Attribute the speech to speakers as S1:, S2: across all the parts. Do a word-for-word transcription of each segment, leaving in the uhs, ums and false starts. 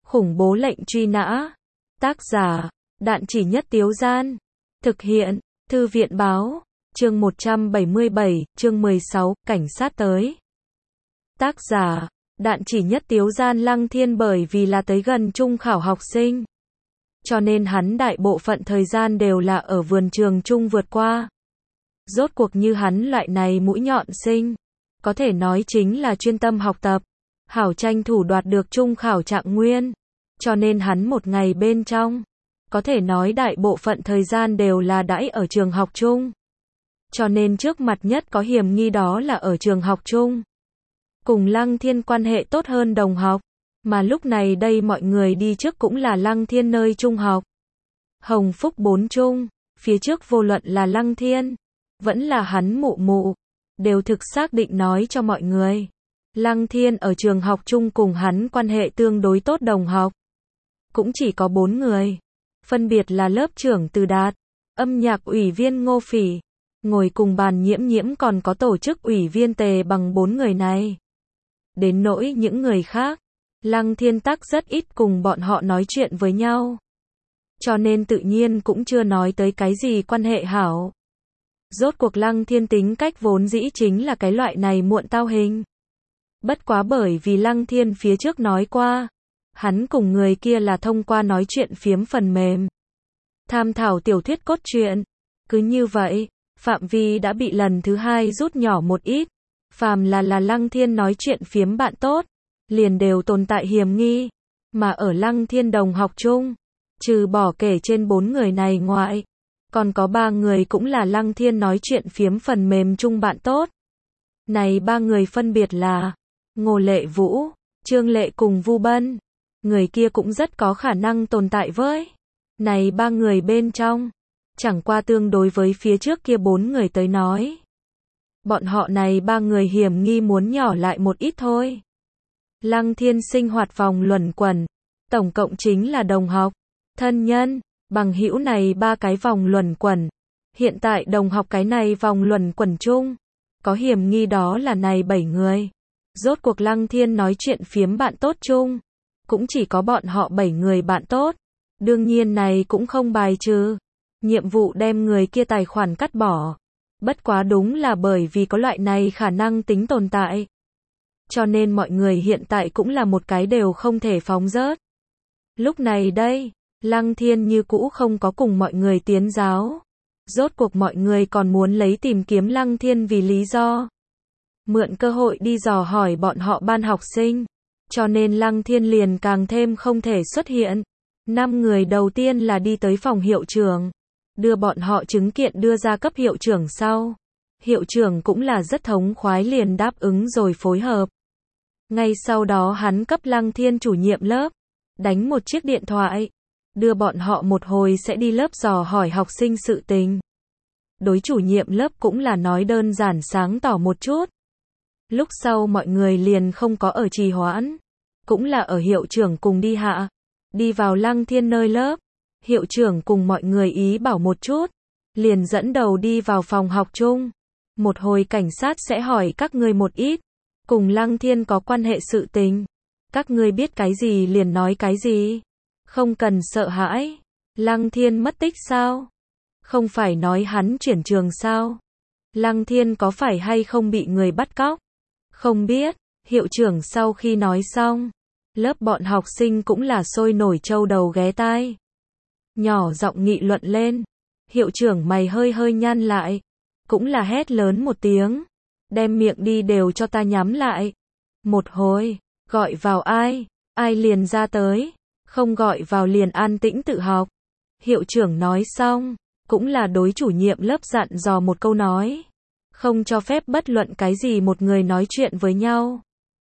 S1: Khủng bố lệnh truy nã. Tác giả, Đạn Chỉ Nhất Tiếu Gian. Thực hiện, Thư viện Báo. Chương một trăm bảy mươi bảy, chương mười sáu, cảnh sát tới. Tác giả, Đạn Chỉ Nhất Tiếu Gian. Lăng Thiên bởi vì là tới gần trung khảo học sinh, cho nên hắn đại bộ phận thời gian đều là ở vườn trường trung vượt qua. Rốt cuộc như hắn loại này mũi nhọn sinh, có thể nói chính là chuyên tâm học tập, hảo tranh thủ đoạt được trung khảo trạng nguyên. Cho nên hắn một ngày bên trong, có thể nói đại bộ phận thời gian đều là đãi ở trường học chung. Cho nên trước mặt nhất có hiểm nghi đó là ở trường học chung. Cùng Lăng Thiên quan hệ tốt hơn đồng học, mà lúc này đây mọi người đi trước cũng là Lăng Thiên nơi trung học. Hồng Phúc bốn trung, phía trước vô luận là Lăng Thiên, vẫn là hắn mụ mụ, đều thực xác định nói cho mọi người. Lăng Thiên ở trường học chung cùng hắn quan hệ tương đối tốt đồng học. Cũng chỉ có bốn người. Phân biệt là lớp trưởng Từ Đạt, âm nhạc ủy viên Ngô Phỉ, ngồi cùng bàn Nhiễm Nhiễm, còn có tổ chức ủy viên Tề Bằng. Bốn người này. Đến nỗi những người khác, Lăng Thiên tắc rất ít cùng bọn họ nói chuyện với nhau. Cho nên tự nhiên cũng chưa nói tới cái gì quan hệ hảo. Rốt cuộc Lăng Thiên tính cách vốn dĩ chính là cái loại này muộn tao hình. Bất quá bởi vì Lăng Thiên phía trước nói qua, hắn cùng người kia là thông qua nói chuyện phiếm phần mềm, tham thảo tiểu thuyết cốt truyện. Cứ như vậy, phạm vi đã bị lần thứ hai rút nhỏ một ít. Phàm là là Lăng Thiên nói chuyện phiếm bạn tốt, liền đều tồn tại hiểm nghi. Mà ở Lăng Thiên đồng học chung, trừ bỏ kể trên bốn người này ngoại, còn có ba người cũng là Lăng Thiên nói chuyện phiếm phần mềm chung bạn tốt. Này ba người phân biệt là Ngô Lệ Vũ, Trương Lệ cùng Vu Bân. Người kia cũng rất có khả năng tồn tại với này ba người bên trong. Chẳng qua tương đối với phía trước kia bốn người tới nói, bọn họ này ba người hiểm nghi muốn nhỏ lại một ít thôi. Lăng Thiên sinh hoạt vòng luẩn quẩn, tổng cộng chính là đồng học, thân nhân, bằng hữu này ba cái vòng luẩn quẩn. Hiện tại đồng học cái này vòng luẩn quẩn chung, có hiểm nghi đó là này bảy người. Rốt cuộc Lăng Thiên nói chuyện phiếm bạn tốt chung, cũng chỉ có bọn họ bảy người bạn tốt. Đương nhiên này cũng không bài trừ nhiệm vụ đem người kia tài khoản cắt bỏ. Bất quá đúng là bởi vì có loại này khả năng tính tồn tại, cho nên mọi người hiện tại cũng là một cái đều không thể phóng rớt. Lúc này đây, Lăng Thiên như cũ không có cùng mọi người tiến giáo. Rốt cuộc mọi người còn muốn lấy tìm kiếm Lăng Thiên vì lý do, mượn cơ hội đi dò hỏi bọn họ ban học sinh. Cho nên Lăng Thiên liền càng thêm không thể xuất hiện. Năm người đầu tiên là đi tới phòng hiệu trưởng, đưa bọn họ chứng kiện đưa ra cấp hiệu trưởng sau. Hiệu trưởng cũng là rất thống khoái liền đáp ứng rồi phối hợp. Ngay sau đó hắn cấp Lăng Thiên chủ nhiệm lớp đánh một chiếc điện thoại, đưa bọn họ một hồi sẽ đi lớp dò hỏi học sinh sự tình. Đối chủ nhiệm lớp cũng là nói đơn giản sáng tỏ một chút. Lúc sau mọi người liền không có ở trì hoãn, cũng là ở hiệu trưởng cùng đi hạ, đi vào Lăng Thiên nơi lớp. Hiệu trưởng cùng mọi người ý bảo một chút, liền dẫn đầu đi vào phòng học chung. Một hồi cảnh sát sẽ hỏi các ngươi một ít cùng Lăng Thiên có quan hệ sự tình. Các ngươi biết cái gì liền nói cái gì, không cần sợ hãi. Lăng Thiên mất tích sao? Không phải nói hắn chuyển trường sao? Lăng Thiên có phải hay không bị người bắt cóc? Không biết. Hiệu trưởng sau khi nói xong, lớp bọn học sinh cũng là sôi nổi trâu đầu ghé tai, nhỏ giọng nghị luận lên. Hiệu trưởng mày hơi hơi nhăn lại, cũng là hét lớn một tiếng, đem miệng đi đều cho ta nhắm lại. Một hồi, gọi vào ai, ai liền ra tới, không gọi vào liền an tĩnh tự học. Hiệu trưởng nói xong, cũng là đối chủ nhiệm lớp dặn dò một câu nói, không cho phép bất luận cái gì một người nói chuyện với nhau.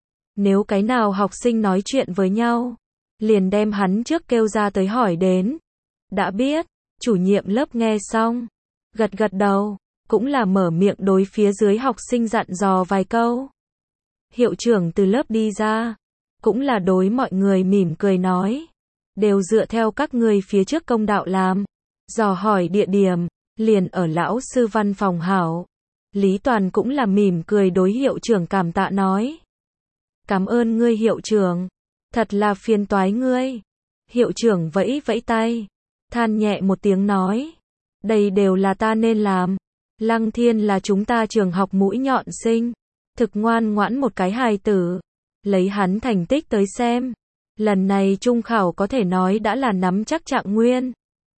S1: Nếu cái nào học sinh nói chuyện với nhau, liền đem hắn trước kêu ra tới hỏi đến. Đã biết. Chủ nhiệm lớp nghe xong, gật gật đầu, cũng là mở miệng đối phía dưới học sinh dặn dò vài câu. Hiệu trưởng từ lớp đi ra, cũng là đối mọi người mỉm cười nói, đều dựa theo các ngươi phía trước công đạo làm. Dò hỏi địa điểm, liền ở lão sư văn phòng hảo. Lý Toàn cũng là mỉm cười đối hiệu trưởng cảm tạ nói, cảm ơn ngươi hiệu trưởng. Thật là phiền toái ngươi. Hiệu trưởng vẫy vẫy tay, than nhẹ một tiếng nói. Đây đều là ta nên làm. Lăng Thiên là chúng ta trường học mũi nhọn sinh. Thực ngoan ngoãn một cái hài tử. Lấy hắn thành tích tới xem. Lần này trung khảo có thể nói đã là nắm chắc trạng nguyên.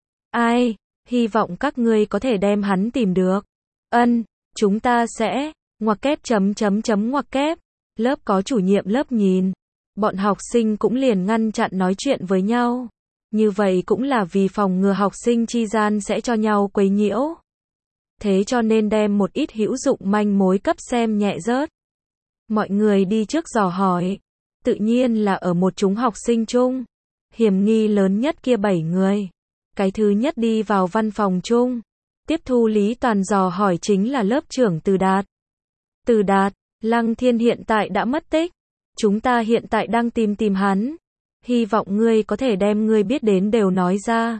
S1: Ai, hy vọng các ngươi có thể đem hắn tìm được. Ân, chúng ta sẽ, ngoặc kép chấm chấm chấm ngoặc kép. Lớp có chủ nhiệm lớp nhìn. Bọn học sinh cũng liền ngăn chặn nói chuyện với nhau. Như vậy cũng là vì phòng ngừa học sinh chi gian sẽ cho nhau quấy nhiễu. Thế cho nên đem một ít hữu dụng manh mối cấp xem nhẹ rớt. Mọi người đi trước dò hỏi. Tự nhiên là ở một chúng học sinh chung. Hiểm nghi lớn nhất kia bảy người. Cái thứ nhất đi vào văn phòng chung. Tiếp thu Lý Toàn dò hỏi chính là lớp trưởng Từ Đạt. Từ Đạt, Lăng Thiên hiện tại đã mất tích. Chúng ta hiện tại đang tìm tìm hắn. Hy vọng ngươi có thể đem ngươi biết đến đều nói ra.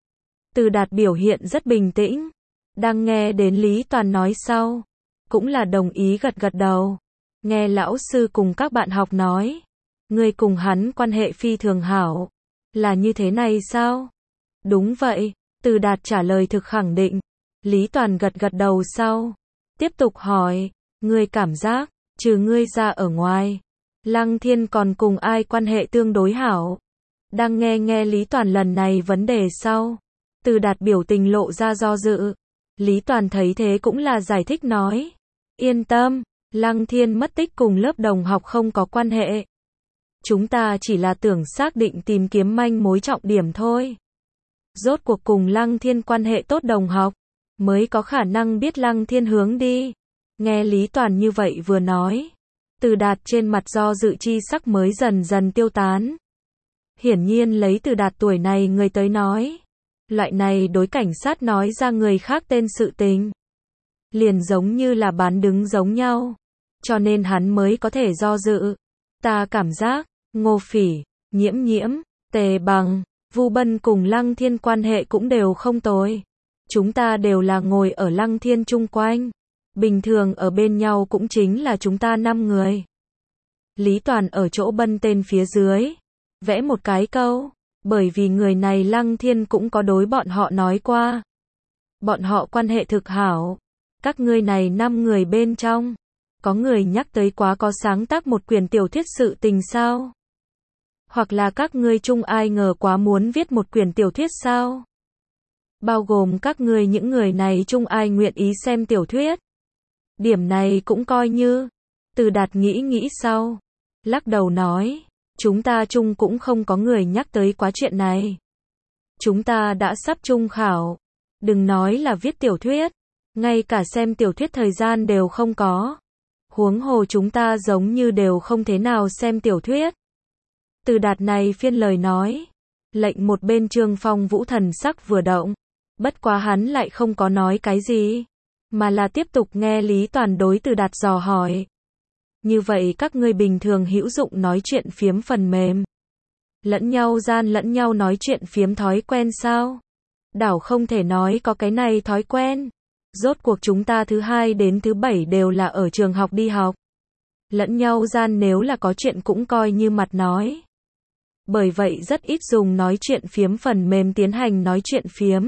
S1: Từ Đạt biểu hiện rất bình tĩnh. Đang nghe đến Lý Toàn nói sau. Cũng là đồng ý gật gật đầu. Nghe lão sư cùng các bạn học nói. Ngươi cùng hắn quan hệ phi thường hảo. Là như thế này sao? Đúng vậy. Từ Đạt trả lời thực khẳng định. Lý Toàn gật gật đầu sau. Tiếp tục hỏi. Ngươi cảm giác, trừ ngươi ra ở ngoài. Lăng Thiên còn cùng ai quan hệ tương đối hảo? Đang nghe nghe Lý Toàn lần này vấn đề sau. Từ Đạt biểu tình lộ ra do dự. Lý Toàn thấy thế cũng là giải thích nói. Yên tâm, Lăng Thiên mất tích cùng lớp đồng học không có quan hệ. Chúng ta chỉ là tưởng xác định tìm kiếm manh mối trọng điểm thôi. Rốt cuộc cùng Lăng Thiên quan hệ tốt đồng học, mới có khả năng biết Lăng Thiên hướng đi. Nghe Lý Toàn như vậy vừa nói. Từ Đạt trên mặt do dự chi sắc mới dần dần tiêu tán. Hiển nhiên lấy Từ Đạt tuổi này người tới nói. Loại này đối cảnh sát nói ra người khác tên sự tình. Liền giống như là bán đứng giống nhau. Cho nên hắn mới có thể do dự. Ta cảm giác, Ngô Phỉ, Nhiễm Nhiễm, Tề Bằng, Vu Bân cùng Lăng Thiên quan hệ cũng đều không tồi. Chúng ta đều là ngồi ở Lăng Thiên chung quanh. Bình thường ở bên nhau cũng chính là chúng ta năm người. Lý Toàn ở chỗ Bân tên phía dưới. Vẽ một cái câu. Bởi vì người này Lăng Thiên cũng có đối bọn họ nói qua. Bọn họ quan hệ thực hảo. Các ngươi này năm người bên trong. Có người nhắc tới quá có sáng tác một quyển tiểu thuyết sự tình sao? Hoặc là các ngươi chung ai ngờ quá muốn viết một quyển tiểu thuyết sao? Bao gồm các ngươi những người này chung ai nguyện ý xem tiểu thuyết? Điểm này cũng coi như. Từ Đạt nghĩ nghĩ sau. Lắc đầu nói. Chúng ta chung cũng không có người nhắc tới quá chuyện này. Chúng ta đã sắp trung khảo. Đừng nói là viết tiểu thuyết. Ngay cả xem tiểu thuyết thời gian đều không có. Huống hồ chúng ta giống như đều không thế nào xem tiểu thuyết. Từ Đạt này phiên lời nói. Lệnh một bên Trương Phong Vũ thần sắc vừa động. Bất quá hắn lại không có nói cái gì. Mà là tiếp tục nghe Lý Toàn đối Từ Đạt dò hỏi. Như vậy các ngươi bình thường hữu dụng nói chuyện phiếm phần mềm. Lẫn nhau gian lẫn nhau nói chuyện phiếm thói quen sao? Đảo không thể nói có cái này thói quen. Rốt cuộc chúng ta thứ hai đến thứ bảy đều là ở trường học đi học. Lẫn nhau gian nếu là có chuyện cũng coi như mặt nói. Bởi vậy rất ít dùng nói chuyện phiếm phần mềm tiến hành nói chuyện phiếm.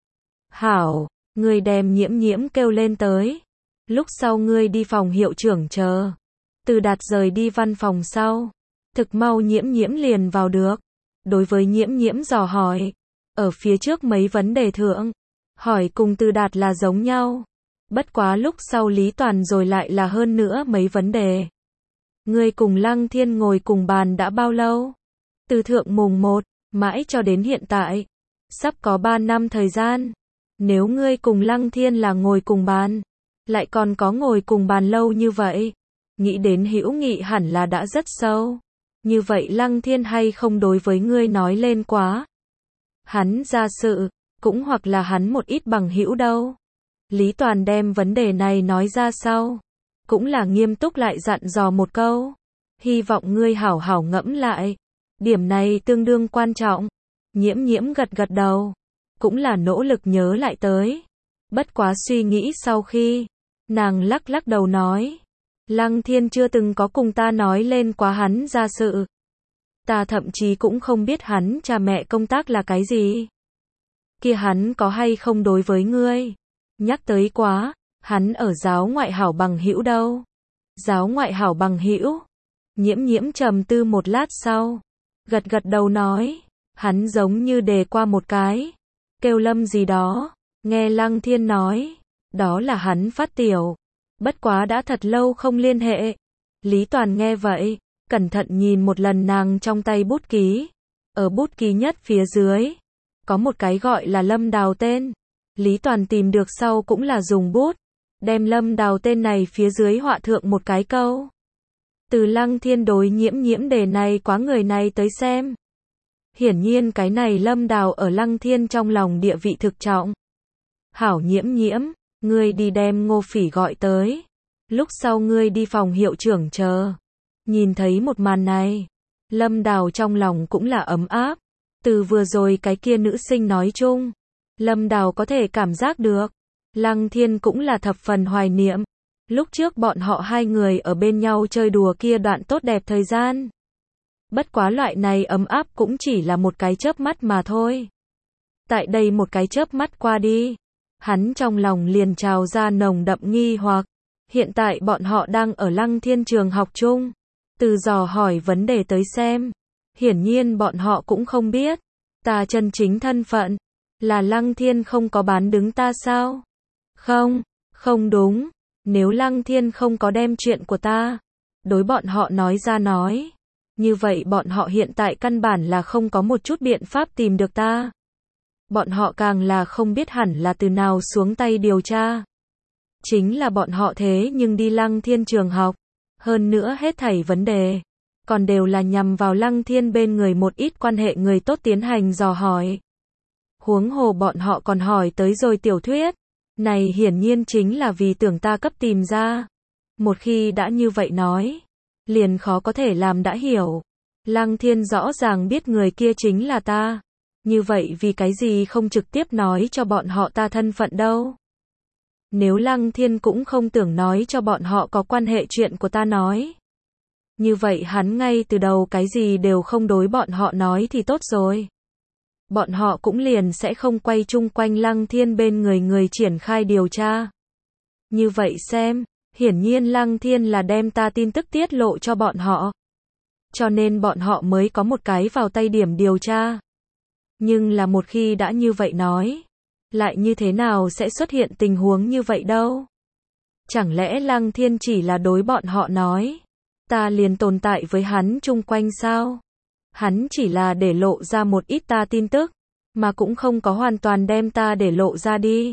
S1: Hảo, ngươi đem Nhiễm Nhiễm kêu lên tới. Lúc sau ngươi đi phòng hiệu trưởng chờ. Từ Đạt rời đi văn phòng sau. Thực mau Nhiễm Nhiễm liền vào được. Đối với Nhiễm Nhiễm dò hỏi. Ở phía trước mấy vấn đề thượng. Hỏi cùng Từ Đạt là giống nhau. Bất quá lúc sau Lý Toàn rồi lại là hơn nữa mấy vấn đề. Ngươi cùng Lăng Thiên ngồi cùng bàn đã bao lâu? Từ thượng mùng một, mãi cho đến hiện tại. Sắp có ba năm thời gian. Nếu ngươi cùng Lăng Thiên là ngồi cùng bàn. Lại còn có ngồi cùng bàn lâu như vậy. Nghĩ đến hữu nghị hẳn là đã rất sâu. Như vậy Lăng Thiên hay không đối với ngươi nói lên quá. Hắn ra sự, cũng hoặc là hắn một ít bằng hữu đâu. Lý Toàn đem vấn đề này nói ra sau. Cũng là nghiêm túc lại dặn dò một câu. Hy vọng ngươi hảo hảo ngẫm lại. Điểm này tương đương quan trọng. Nhiễm Nhiễm gật gật đầu. Cũng là nỗ lực nhớ lại tới. Bất quá suy nghĩ sau khi. Nàng lắc lắc đầu nói. Lăng Thiên chưa từng có cùng ta nói lên quá hắn ra sự. Ta thậm chí cũng không biết hắn cha mẹ công tác là cái gì. Kia hắn có hay không đối với ngươi? Nhắc tới quá, hắn ở giáo ngoại hảo bằng hữu đâu? Giáo ngoại hảo bằng hữu? Nhiễm nhiễm trầm tư một lát sau, gật gật đầu nói, hắn giống như đề qua một cái, kêu Lâm gì đó, nghe Lăng Thiên nói, đó là hắn phát tiểu, bất quá đã thật lâu không liên hệ. Lý Toàn nghe vậy, cẩn thận nhìn một lần nàng trong tay bút ký, ở bút ký nhất phía dưới, có một cái gọi là Lâm Đào tên. Lý Toàn tìm được sau cũng là dùng bút, đem Lâm Đào tên này phía dưới họa thượng một cái câu. Từ Lăng Thiên đối nhiễm nhiễm đề này quá người này tới xem. Hiển nhiên cái này Lâm Đào ở Lăng Thiên trong lòng địa vị thực trọng. Hảo nhiễm nhiễm, ngươi đi đem Ngô Phỉ gọi tới. Lúc sau ngươi đi phòng hiệu trưởng chờ. Nhìn thấy một màn này, Lâm Đào trong lòng cũng là ấm áp. Từ vừa rồi cái kia nữ sinh nói chung, Lâm Đào có thể cảm giác được. Lăng Thiên cũng là thập phần hoài niệm. Lúc trước bọn họ hai người ở bên nhau chơi đùa kia đoạn tốt đẹp thời gian. Bất quá loại này ấm áp cũng chỉ là một cái chớp mắt mà thôi. Tại đây một cái chớp mắt qua đi, hắn trong lòng liền trào ra nồng đậm nghi hoặc. Hiện tại bọn họ đang ở Lăng Thiên trường học chung. Từ dò hỏi vấn đề tới xem, hiển nhiên bọn họ cũng không biết. Ta chân chính thân phận, là Lăng Thiên không có bán đứng ta sao? Không, không đúng. Nếu Lăng Thiên không có đem chuyện của ta đối bọn họ nói ra nói, như vậy bọn họ hiện tại căn bản là không có một chút biện pháp tìm được ta. Bọn họ càng là không biết hẳn là từ nào xuống tay điều tra. Chính là bọn họ thế nhưng đi Lăng Thiên trường học, hơn nữa hết thảy vấn đề còn đều là nhằm vào Lăng Thiên bên người một ít quan hệ người tốt tiến hành dò hỏi. Huống hồ bọn họ còn hỏi tới rồi tiểu thuyết. Này hiển nhiên chính là vì tưởng ta cấp tìm ra. Một khi đã như vậy nói, liền khó có thể làm đã hiểu. Lăng Thiên rõ ràng biết người kia chính là ta. Như vậy vì cái gì không trực tiếp nói cho bọn họ ta thân phận đâu? Nếu Lăng Thiên cũng không tưởng nói cho bọn họ có quan hệ chuyện của ta nói, như vậy hắn ngay từ đầu cái gì đều không đối bọn họ nói thì tốt rồi. Bọn họ cũng liền sẽ không quay chung quanh Lăng Thiên bên người người triển khai điều tra. Như vậy xem, hiển nhiên Lăng Thiên là đem ta tin tức tiết lộ cho bọn họ. Cho nên bọn họ mới có một cái vào tay điểm điều tra. Nhưng là một khi đã như vậy nói, lại như thế nào sẽ xuất hiện tình huống như vậy đâu? Chẳng lẽ Lăng Thiên chỉ là đối bọn họ nói, ta liền tồn tại với hắn chung quanh sao? Hắn chỉ là để lộ ra một ít ta tin tức, mà cũng không có hoàn toàn đem ta để lộ ra đi.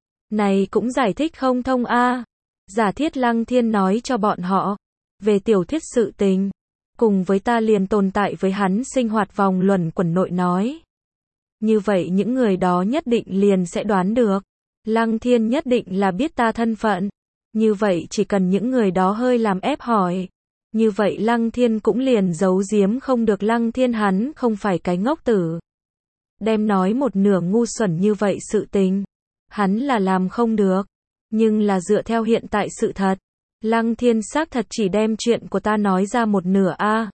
S1: Này cũng giải thích không thông a. À. Giả thiết Lăng Thiên nói cho bọn họ về tiểu thuyết sự tình, cùng với ta liền tồn tại với hắn sinh hoạt vòng luẩn quẩn nội nói. Như vậy những người đó nhất định liền sẽ đoán được, Lăng Thiên nhất định là biết ta thân phận. Như vậy chỉ cần những người đó hơi làm ép hỏi, như vậy Lăng Thiên cũng liền giấu giếm không được Lăng Thiên hắn không phải cái ngốc tử. Đem nói một nửa ngu xuẩn như vậy sự tình, hắn là làm không được. Nhưng là dựa theo hiện tại sự thật, Lăng Thiên xác thật chỉ đem chuyện của ta nói ra một nửa a. À.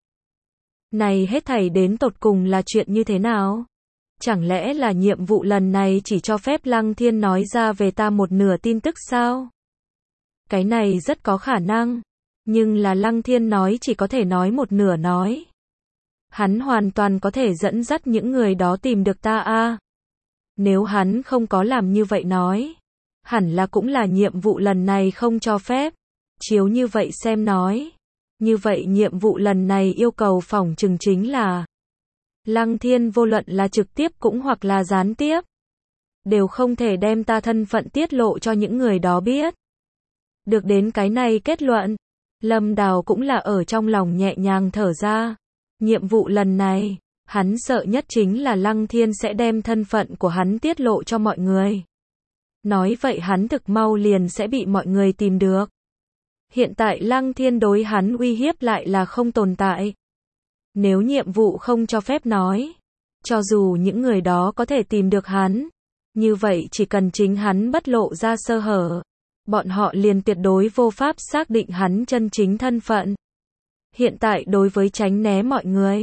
S1: Này hết thảy đến tột cùng là chuyện như thế nào? Chẳng lẽ là nhiệm vụ lần này chỉ cho phép Lăng Thiên nói ra về ta một nửa tin tức sao? Cái này rất có khả năng. Nhưng là Lăng Thiên nói chỉ có thể nói một nửa nói. Hắn hoàn toàn có thể dẫn dắt những người đó tìm được ta a. À. Nếu hắn không có làm như vậy nói, hẳn là cũng là nhiệm vụ lần này không cho phép. Chiếu như vậy xem nói. Như vậy nhiệm vụ lần này yêu cầu phỏng chừng chính là Lăng Thiên vô luận là trực tiếp cũng hoặc là gián tiếp, đều không thể đem ta thân phận tiết lộ cho những người đó biết. Được đến cái này kết luận, Lâm Đào cũng là ở trong lòng nhẹ nhàng thở ra. Nhiệm vụ lần này, hắn sợ nhất chính là Lăng Thiên sẽ đem thân phận của hắn tiết lộ cho mọi người. Nói vậy hắn thực mau liền sẽ bị mọi người tìm được. Hiện tại Lăng Thiên đối hắn uy hiếp lại là không tồn tại. Nếu nhiệm vụ không cho phép nói, cho dù những người đó có thể tìm được hắn, như vậy chỉ cần chính hắn bất lộ ra sơ hở, bọn họ liền tuyệt đối vô pháp xác định hắn chân chính thân phận. Hiện tại đối với tránh né mọi người,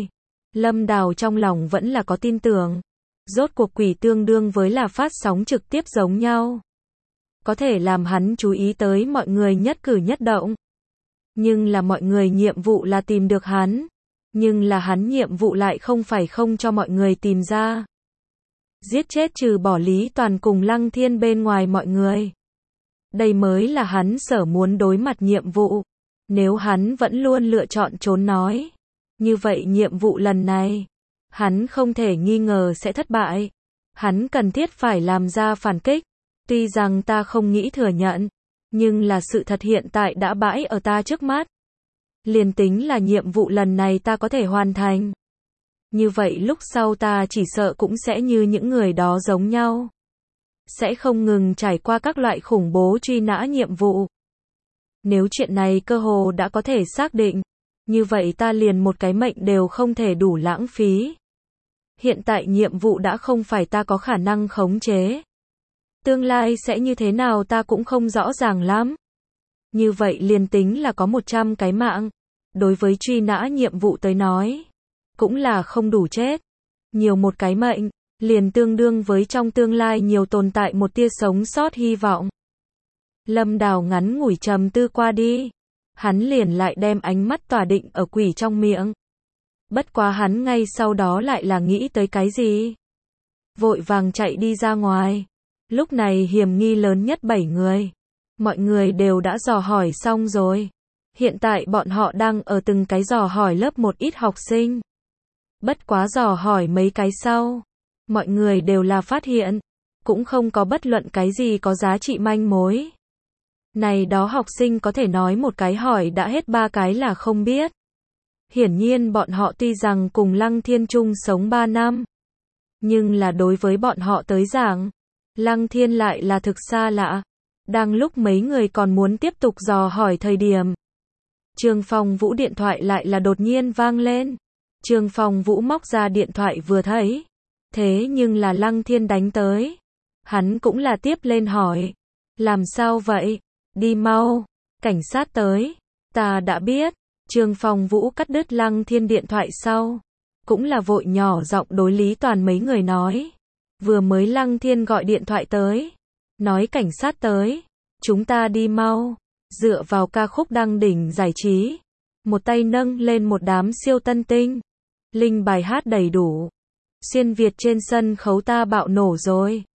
S1: Lâm Đào trong lòng vẫn là có tin tưởng. Rốt cuộc quỷ tương đương với là phát sóng trực tiếp giống nhau. Có thể làm hắn chú ý tới mọi người nhất cử nhất động. Nhưng là mọi người nhiệm vụ là tìm được hắn. Nhưng là hắn nhiệm vụ lại không phải không cho mọi người tìm ra. Giết chết trừ bỏ Lý Toàn cùng Lăng Thiên bên ngoài mọi người. Đây mới là hắn sở muốn đối mặt nhiệm vụ. Nếu hắn vẫn luôn lựa chọn trốn nói. Như vậy nhiệm vụ lần này, hắn không thể nghi ngờ sẽ thất bại. Hắn cần thiết phải làm ra phản kích. Tuy rằng ta không nghĩ thừa nhận. Nhưng là sự thật hiện tại đã bãi ở ta trước mắt. Liền tính là nhiệm vụ lần này ta có thể hoàn thành. Như vậy lúc sau ta chỉ sợ cũng sẽ như những người đó giống nhau. Sẽ không ngừng trải qua các loại khủng bố truy nã nhiệm vụ. Nếu chuyện này cơ hồ đã có thể xác định, như vậy ta liền một cái mệnh đều không thể đủ lãng phí. Hiện tại nhiệm vụ đã không phải ta có khả năng khống chế. Tương lai sẽ như thế nào ta cũng không rõ ràng lắm. Như vậy liền tính là có một trăm cái mạng. Đối với truy nã nhiệm vụ tới nói, cũng là không đủ chết. Nhiều một cái mệnh, liền tương đương với trong tương lai nhiều tồn tại một tia sống sót hy vọng. Lâm Đào ngắn ngủi trầm tư qua đi. Hắn liền lại đem ánh mắt tỏa định ở quỷ trong miệng. Bất quá hắn ngay sau đó lại là nghĩ tới cái gì? Vội vàng chạy đi ra ngoài. Lúc này hiểm nghi lớn nhất bảy người. Mọi người đều đã dò hỏi xong rồi. Hiện tại bọn họ đang ở từng cái dò hỏi lớp một ít học sinh. Bất quá dò hỏi mấy cái sau. Mọi người đều là phát hiện. Cũng không có bất luận cái gì có giá trị manh mối. Này đó học sinh có thể nói một cái hỏi đã hết ba cái là không biết. Hiển nhiên bọn họ tuy rằng cùng Lăng Thiên chung sống ba năm. Nhưng là đối với bọn họ tới giảng. Lăng Thiên lại là thực xa lạ. Đang lúc mấy người còn muốn tiếp tục dò hỏi thời điểm. Trương Phong Vũ điện thoại lại là đột nhiên vang lên. Trương Phong Vũ móc ra điện thoại vừa thấy. Thế nhưng là Lăng Thiên đánh tới. Hắn cũng là tiếp lên hỏi. Làm sao vậy? Đi mau. Cảnh sát tới. Ta đã biết. Trương Phong Vũ cắt đứt Lăng Thiên điện thoại sau. Cũng là vội nhỏ giọng đối Lý Toàn mấy người nói. Vừa mới Lăng Thiên gọi điện thoại tới. Nói cảnh sát tới. Chúng ta đi mau. Dựa vào ca khúc đăng đỉnh giải trí. Một tay nâng lên một đám siêu tân tinh. Linh bài hát đầy đủ. Xuyên Việt trên sân khấu ta bạo nổ rồi.